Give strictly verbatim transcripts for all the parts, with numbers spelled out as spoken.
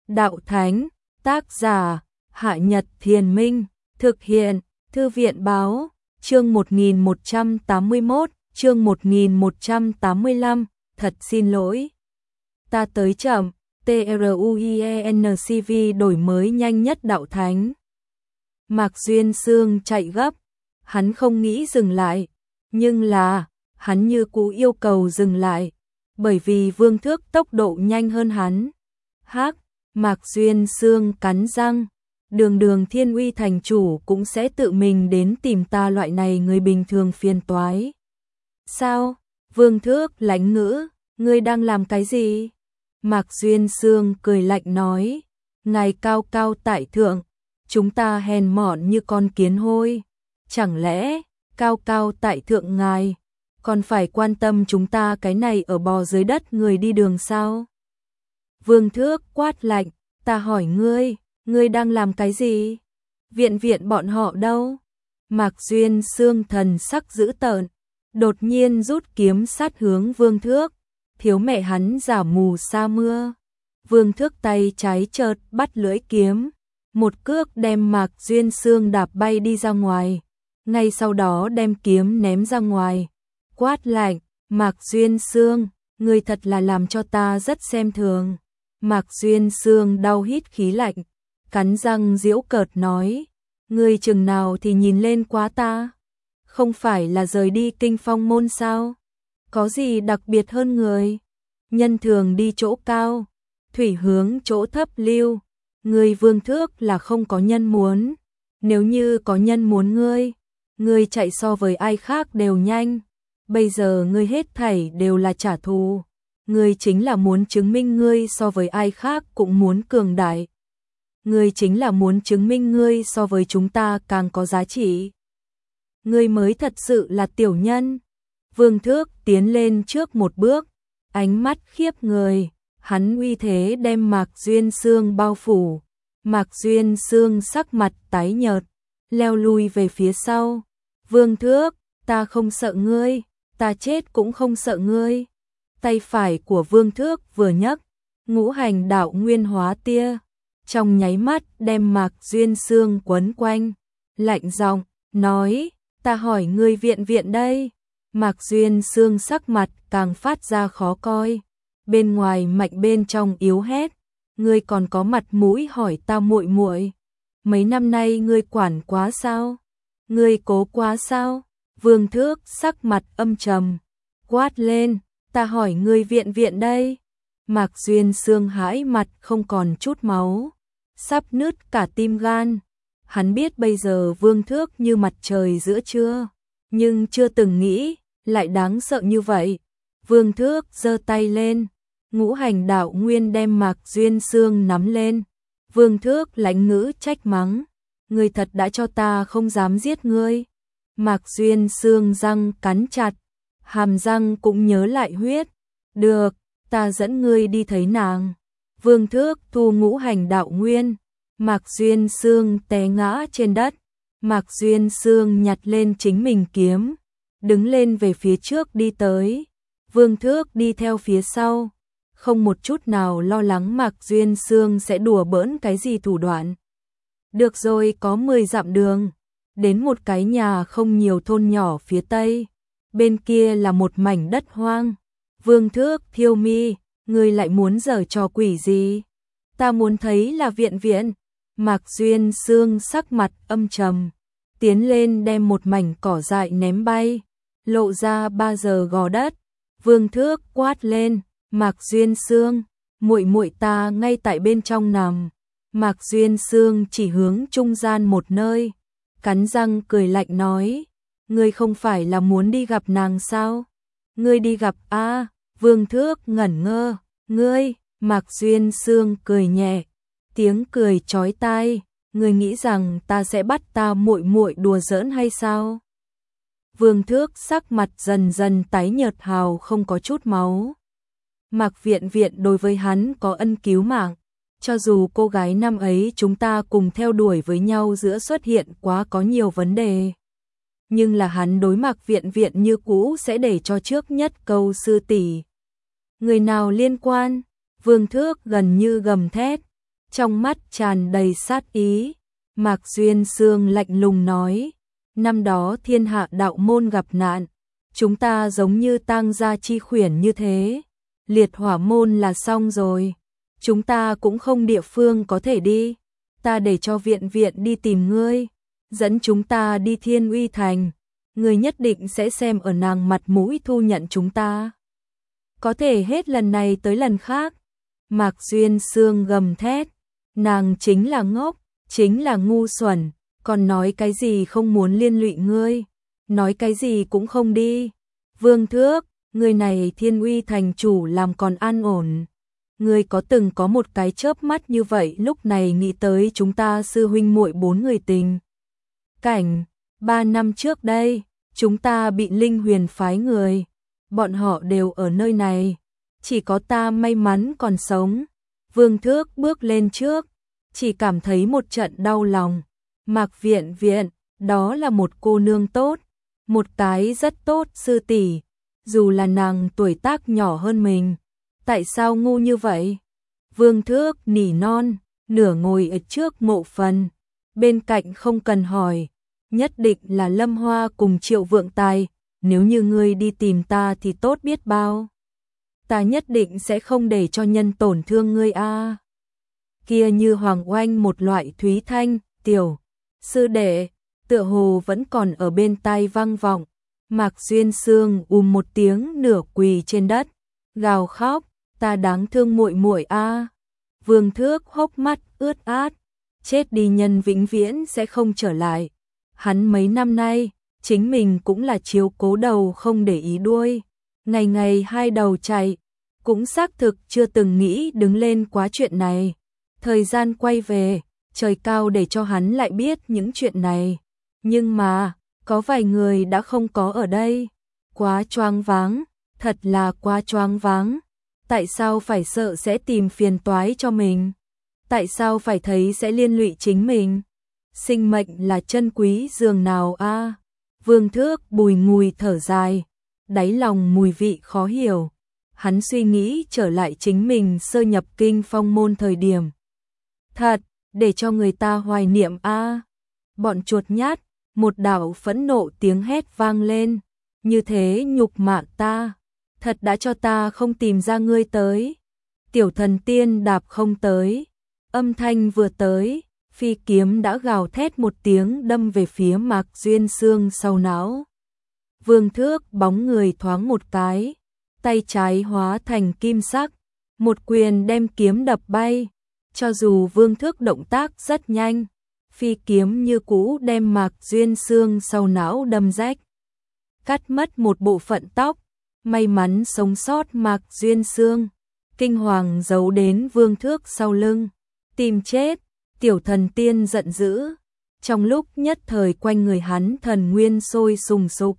Đạo Thánh, tác giả, Hạ Nhật Thiền Minh, thực hiện, Thư viện Báo, chương một nghìn một trăm tám mươi mốt, chương một nghìn một trăm tám mươi lăm, thật xin lỗi. Ta tới chậm, TRUIENCV đổi mới nhanh nhất Đạo Thánh. Mạc Duyên Xương chạy gấp, hắn không nghĩ dừng lại, nhưng là, hắn như cũ yêu cầu dừng lại, bởi vì Vương Thước tốc độ nhanh hơn hắn. Hắc, Mạc Duyên Xương cắn răng, đường đường Thiên Uy thành chủ cũng sẽ tự mình đến tìm ta loại này người bình thường phiền toái. Sao? Vương Thước lãnh ngữ, ngươi đang làm cái gì? Mạc Duyên Xương cười lạnh nói, ngài cao cao tại thượng, chúng ta hèn mọn như con kiến hôi, chẳng lẽ cao cao tại thượng ngài còn phải quan tâm chúng ta cái này ở bò dưới đất người đi đường sao? Vương Thước quát lạnh, ta hỏi ngươi, ngươi đang làm cái gì? Viện viện bọn họ đâu? Mạc Duyên Xương thần sắc dữ tợn, đột nhiên rút kiếm sát hướng Vương Thước, thiếu mẹ hắn giả mù sa mưa. Vương Thước tay trái chợt bắt lưỡi kiếm, một cước đem Mạc Duyên Xương đạp bay đi ra ngoài, ngay sau đó đem kiếm ném ra ngoài, quát lạnh, Mạc Duyên Xương, ngươi thật là làm cho ta rất xem thường. Mạc Duyên Xương đau hít khí lạnh, cắn răng giễu cợt nói, ngươi chừng nào thì nhìn lên quá ta, không phải là rời đi Kinh Phong môn sao? Có gì đặc biệt hơn người? Nhân thường đi chỗ cao, thủy hướng chỗ thấp lưu, ngươi Vương Thước là không có nhân muốn, nếu như có nhân muốn ngươi, ngươi chạy so với ai khác đều nhanh, bây giờ ngươi hết thảy đều là trả thù, ngươi chính là muốn chứng minh ngươi so với ai khác cũng muốn cường đại. Ngươi chính là muốn chứng minh ngươi so với chúng ta càng có giá trị. Ngươi mới thật sự là tiểu nhân. Vương Thước tiến lên trước một bước, ánh mắt khiếp người, hắn uy thế đem Mạc Duyên Xương bao phủ. Mạc Duyên Xương sắc mặt tái nhợt, leo lui về phía sau. Vương Thước, ta không sợ ngươi, ta chết cũng không sợ ngươi. Tay phải của Vương Thước vừa nhấc, ngũ hành đạo nguyên hóa tia, trong nháy mắt đem Mạc Duyên Xương quấn quanh, lạnh giọng nói, ta hỏi ngươi viện viện đây. Mạc Duyên Xương sắc mặt càng phát ra khó coi, bên ngoài mạnh bên trong yếu hét, ngươi còn có mặt mũi hỏi ta muội muội? Mấy năm nay ngươi quản quá sao? Ngươi cố quá sao? Vương Thước sắc mặt âm trầm, quát lên, ta hỏi ngươi viện viện đây. Mạc Duyên Xương hãi mặt không còn chút máu, sắp nứt cả tim gan. Hắn biết bây giờ Vương Thước như mặt trời giữa trưa, nhưng chưa từng nghĩ lại đáng sợ như vậy. Vương Thước giơ tay lên, ngũ hành đạo nguyên đem Mạc Duyên Xương nắm lên. Vương Thước lãnh ngữ trách mắng, ngươi thật đã cho ta không dám giết ngươi. Mạc Duyên Xương răng cắn chặt, hàm răng cũng nhớ lại huyết. Được, ta dẫn ngươi đi thấy nàng. Vương Thước thu ngũ hành đạo nguyên, Mạc Duyên Xương té ngã trên đất. Mạc Duyên Xương nhặt lên chính mình kiếm, đứng lên về phía trước đi tới. Vương Thước đi theo phía sau, không một chút nào lo lắng Mạc Duyên Xương sẽ đùa bỡn cái gì thủ đoạn. Được rồi, có mười dặm đường, đến một cái nhà không nhiều thôn nhỏ phía tây, bên kia là một mảnh đất hoang. Vương Thước thiêu mi, ngươi lại muốn giở trò quỷ gì? Ta muốn thấy là viện viện. Mạc Duyên Xương sắc mặt âm trầm, tiến lên đem một mảnh cỏ dại ném bay, lộ ra ba giờ gò đất. Vương Thước quát lên, Mạc Duyên Xương, muội muội ta ngay tại bên trong nằm. Mạc Duyên Xương chỉ hướng trung gian một nơi, cắn răng cười lạnh nói, ngươi không phải là muốn đi gặp nàng sao? Ngươi đi gặp a? À, Vương Thước ngẩn ngơ, ngươi? Mạc Duyên Xương cười nhẹ, tiếng cười chói tai, ngươi nghĩ rằng ta sẽ bắt ta muội muội đùa giỡn hay sao? Vương Thước sắc mặt dần dần tái nhợt hào không có chút máu. Mạc viện viện đối với hắn có ân cứu mạng, cho dù cô gái năm ấy chúng ta cùng theo đuổi với nhau giữa xuất hiện quá có nhiều vấn đề, nhưng là hắn đối Mạc viện viện như cũ sẽ để cho trước nhất câu sư tỷ. Người nào liên quan? Vương Thước gần như gầm thét, trong mắt tràn đầy sát ý. Mạc Duyên Sương lạnh lùng nói, năm đó thiên hạ đạo môn gặp nạn, chúng ta giống như tang gia chi khuyển như thế, liệt hỏa môn là xong rồi, chúng ta cũng không địa phương có thể đi, ta để cho viện viện đi tìm ngươi, dẫn chúng ta đi Thiên Uy Thành, ngươi nhất định sẽ xem ở nàng mặt mũi thu nhận chúng ta. Có thể hết lần này tới lần khác. Mạc Duyên Sương gầm thét, nàng chính là ngốc, chính là ngu xuẩn, còn nói cái gì không muốn liên lụy ngươi, nói cái gì cũng không đi. Vương Thước, người này Thiên Uy Thành chủ làm còn an ổn. Ngươi có từng có một cái chớp mắt như vậy lúc này nghĩ tới chúng ta sư huynh muội bốn người tình. Cảnh, ba năm trước đây, chúng ta bị Linh Huyền phái người, bọn họ đều ở nơi này, chỉ có ta may mắn còn sống. Vương Thước bước lên trước, chỉ cảm thấy một trận đau lòng. Mạc Viện Viện, đó là một cô nương tốt, một cái rất tốt sư tỷ, dù là nàng tuổi tác nhỏ hơn mình, tại sao ngu như vậy? Vương Thước nỉ non, nửa ngồi ở trước mộ phần, bên cạnh không cần hỏi, nhất định là Lâm Hoa cùng Triệu Vượng Tài, nếu như ngươi đi tìm ta thì tốt biết bao. Ta nhất định sẽ không để cho nhân tổn thương ngươi a. À. Kia như hoàng oanh một loại thúy thanh, tiểu sư đệ, tựa hồ vẫn còn ở bên tai vang vọng. Mạc Duyên Sương ùm một tiếng nửa quỳ trên đất, gào khóc, ta đáng thương muội muội a. À. Vương Thước hốc mắt ướt át, chết đi nhân vĩnh viễn sẽ không trở lại. Hắn mấy năm nay, chính mình cũng là chiếu cố đầu không để ý đuôi, ngày ngày hai đầu chạy, cũng xác thực chưa từng nghĩ đứng lên quá chuyện này. Thời gian quay về, trời cao để cho hắn lại biết những chuyện này. Nhưng mà, có vài người đã không có ở đây. Quá choáng váng, thật là quá choáng váng. Tại sao phải sợ sẽ tìm phiền toái cho mình? Tại sao phải thấy sẽ liên lụy chính mình? Sinh mệnh là chân quý dường nào a? À? Vương Thước bùi ngùi thở dài, đáy lòng mùi vị khó hiểu. Hắn suy nghĩ trở lại chính mình sơ nhập Kinh Phong môn thời điểm. Thật, để cho người ta hoài niệm a. À. Bọn chuột nhát, một đạo phẫn nộ tiếng hét vang lên, như thế nhục mạ ta, thật đã cho ta không tìm ra ngươi tới. Tiểu thần tiên đạp không tới, âm thanh vừa tới, phi kiếm đã gào thét một tiếng đâm về phía Mạc Duyên Sương sau não. Vương Thước bóng người thoáng một cái, tay trái hóa thành kim sắc, một quyền đem kiếm đập bay. Cho dù Vương Thước động tác rất nhanh, phi kiếm như cũ đem Mạc Duyên Sương sau não đâm rách, cắt mất một bộ phận tóc. May mắn sống sót Mạc Duyên Sương, kinh hoàng giấu đến Vương Thước sau lưng, tìm chết. Tiểu thần tiên giận dữ, trong lúc nhất thời quanh người hắn thần nguyên sôi sùng sục.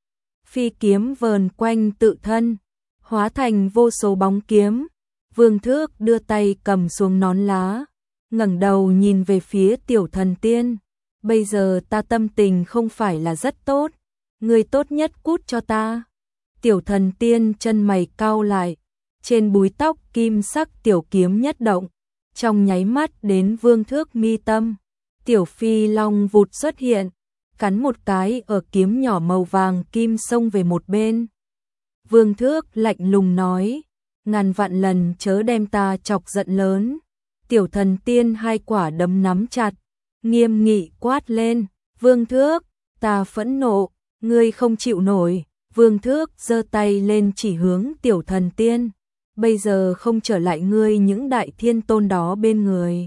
Phi kiếm vờn quanh tự thân, hóa thành vô số bóng kiếm. Vương Thước đưa tay cầm xuống nón lá, ngẩng đầu nhìn về phía tiểu thần tiên. Bây giờ ta tâm tình không phải là rất tốt, người tốt nhất cút cho ta. Tiểu thần tiên chân mày cau lại, trên búi tóc kim sắc tiểu kiếm nhất động, trong nháy mắt đến Vương Thước mi tâm. Tiểu phi long vụt xuất hiện, cắn một cái ở kiếm nhỏ màu vàng kim xông về một bên. Vương Thước lạnh lùng nói, ngàn vạn lần chớ đem ta chọc giận lớn. Tiểu thần tiên hai quả đấm nắm chặt, nghiêm nghị quát lên, Vương Thước, ta phẫn nộ, ngươi không chịu nổi. Vương Thước giơ tay lên chỉ hướng tiểu thần tiên, bây giờ không trở lại ngươi những đại thiên tôn đó bên người.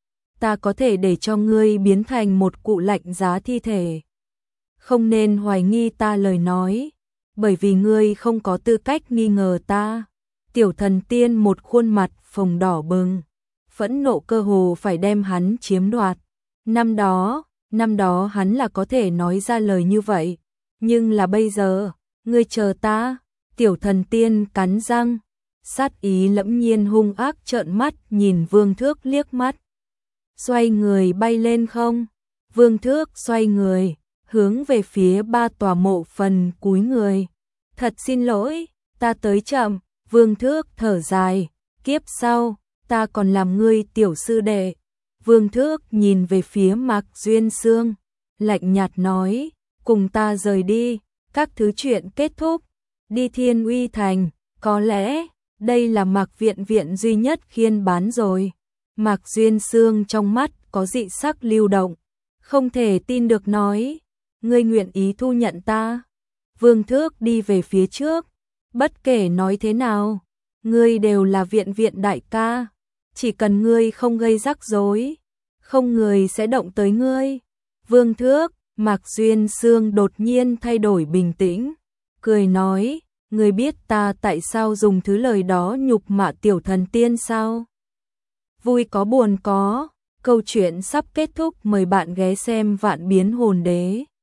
Ta có thể để cho ngươi biến thành một cụ lạnh giá thi thể. Không nên hoài nghi ta lời nói, bởi vì ngươi không có tư cách nghi ngờ ta. Tiểu thần tiên một khuôn mặt phồng đỏ bừng, phẫn nộ cơ hồ phải đem hắn chiếm đoạt. Năm đó, năm đó hắn là có thể nói ra lời như vậy, nhưng là bây giờ, ngươi chờ ta. Tiểu thần tiên cắn răng, sát ý lẫm nhiên hung ác trợn mắt nhìn Vương Thước liếc mắt. Xoay người bay lên không, Vương Thước xoay người, hướng về phía ba tòa mộ phần cúi người. Thật xin lỗi, ta tới chậm. Vương Thước thở dài, kiếp sau, ta còn làm ngươi tiểu sư đệ. Vương Thước nhìn về phía Mạc Duyên Xương, lạnh nhạt nói, cùng ta rời đi, các thứ chuyện kết thúc, đi Thiên Uy Thành, có lẽ đây là Mạc Viện Viện duy nhất khiên bán rồi. Mạc Duyên Xương trong mắt có dị sắc lưu động, không thể tin được nói, ngươi nguyện ý thu nhận ta. Vương Thước đi về phía trước, bất kể nói thế nào, ngươi đều là Viện Viện đại ca, chỉ cần ngươi không gây rắc rối, không người sẽ động tới ngươi. Vương Thước, Mạc Duyên Xương đột nhiên thay đổi bình tĩnh, cười nói, ngươi biết ta tại sao dùng thứ lời đó nhục mạ tiểu thần tiên sao? Vui có buồn có, câu chuyện sắp kết thúc, mời bạn ghé xem Vạn Biến Hồn Đế.